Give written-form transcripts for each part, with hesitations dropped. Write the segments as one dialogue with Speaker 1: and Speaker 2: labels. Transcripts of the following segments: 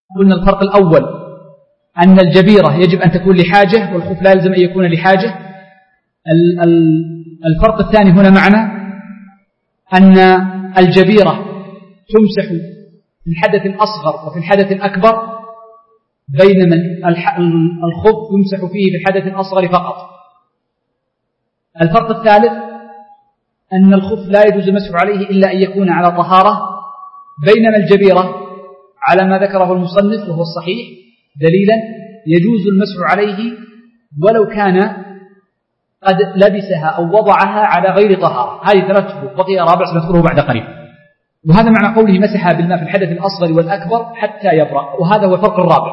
Speaker 1: قلنا الفرق الأول أن الجبيرة يجب أن تكون لحاجة والخف لا يلزم أن يكون لحاجة. الفرق الثاني هنا معنا أن الجبيرة تمسح في الحدث الأصغر وفي الحدث الأكبر، بينما الخف يمسح فيه في الحدث الأصغر فقط. الفرق الثالث أن الخف لا يجوز المسح عليه إلا أن يكون على طهارة، بينما الجبيرة على ما ذكره المصنف وهو الصحيح دليلا يجوز المسح عليه ولو كان قد لبسها أو وضعها على غير طهارة. هذه ثلاث فروق، بقي رابع سنذكره بعد قليل. وهذا معنى قوله مسح بالماء في الحدث الأصغر والأكبر حتى يبرأ، وهذا هو الفرق الرابع.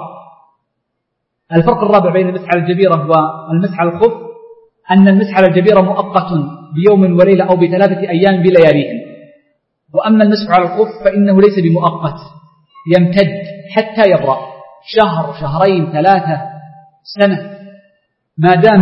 Speaker 1: الفرق الرابع بين المسح على الجبيرة والمسح على الخف أن المسح على الجبيرة مؤقت بيوم وليلة أو ب3 أيام بلياليهم، وأما المسح على الخف فإنه ليس بمؤقت، يمتد حتى يبرأ، شهر، شهرين، 3 سنة، ما دام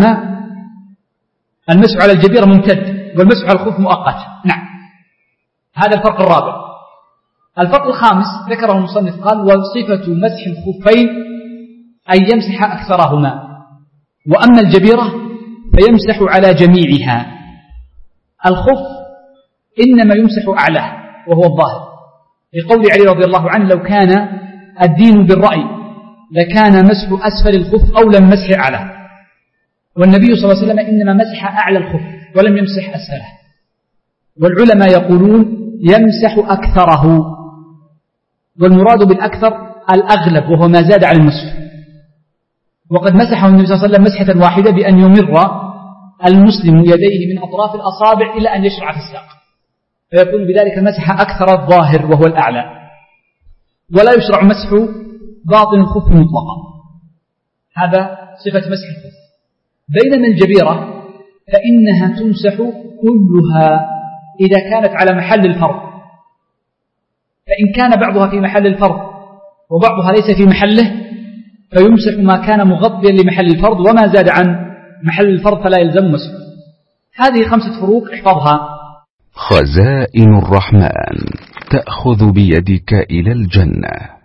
Speaker 1: المسح على الجبيرة ممتد والمسح على الخف مؤقت. نعم، هذا الفرق الرابع. الفرق الخامس ذكره المصنف قال: وصفة مسح الخفين أن يمسح أكثرهما، وأما الجبيرة فيمسح على جميعها. الخف إنما يمسح أعلاه وهو الظاهر، لقول علي رضي الله عنه: لو كان الدين بالرأي لكان مسح أسفل الخف أولى من مسح أعلاه. والنبي صلى الله عليه وسلم إنما مسح أعلى الخف ولم يمسح أسفله. والعلماء يقولون يمسح أكثره، والمراد بالأكثر الأغلب وهو ما زاد على النصف. وقد مسحه النبي صلى الله عليه وسلم مسحة واحدة بأن يمر المسلم يديه من أطراف الأصابع إلى أن يشرع في الساق، فيكون بذلك مسح أكثر الظاهر وهو الأعلى. ولا يشرع مسح باطن الخف مطلقا. هذا صفة مسح الخف. بينما الجبيرة فإنها تمسح كلها إذا كانت على محل الفرض، فإن كان بعضها في محل الفرض وبعضها ليس في محله فيمسح ما كان مغطيا لمحل الفرض، وما زاد عن محل الفرض فلا يلزم مسحه. هذه 5 فروق احفظها.
Speaker 2: خزائن الرحمن تأخذ بيدك إلى الجنة.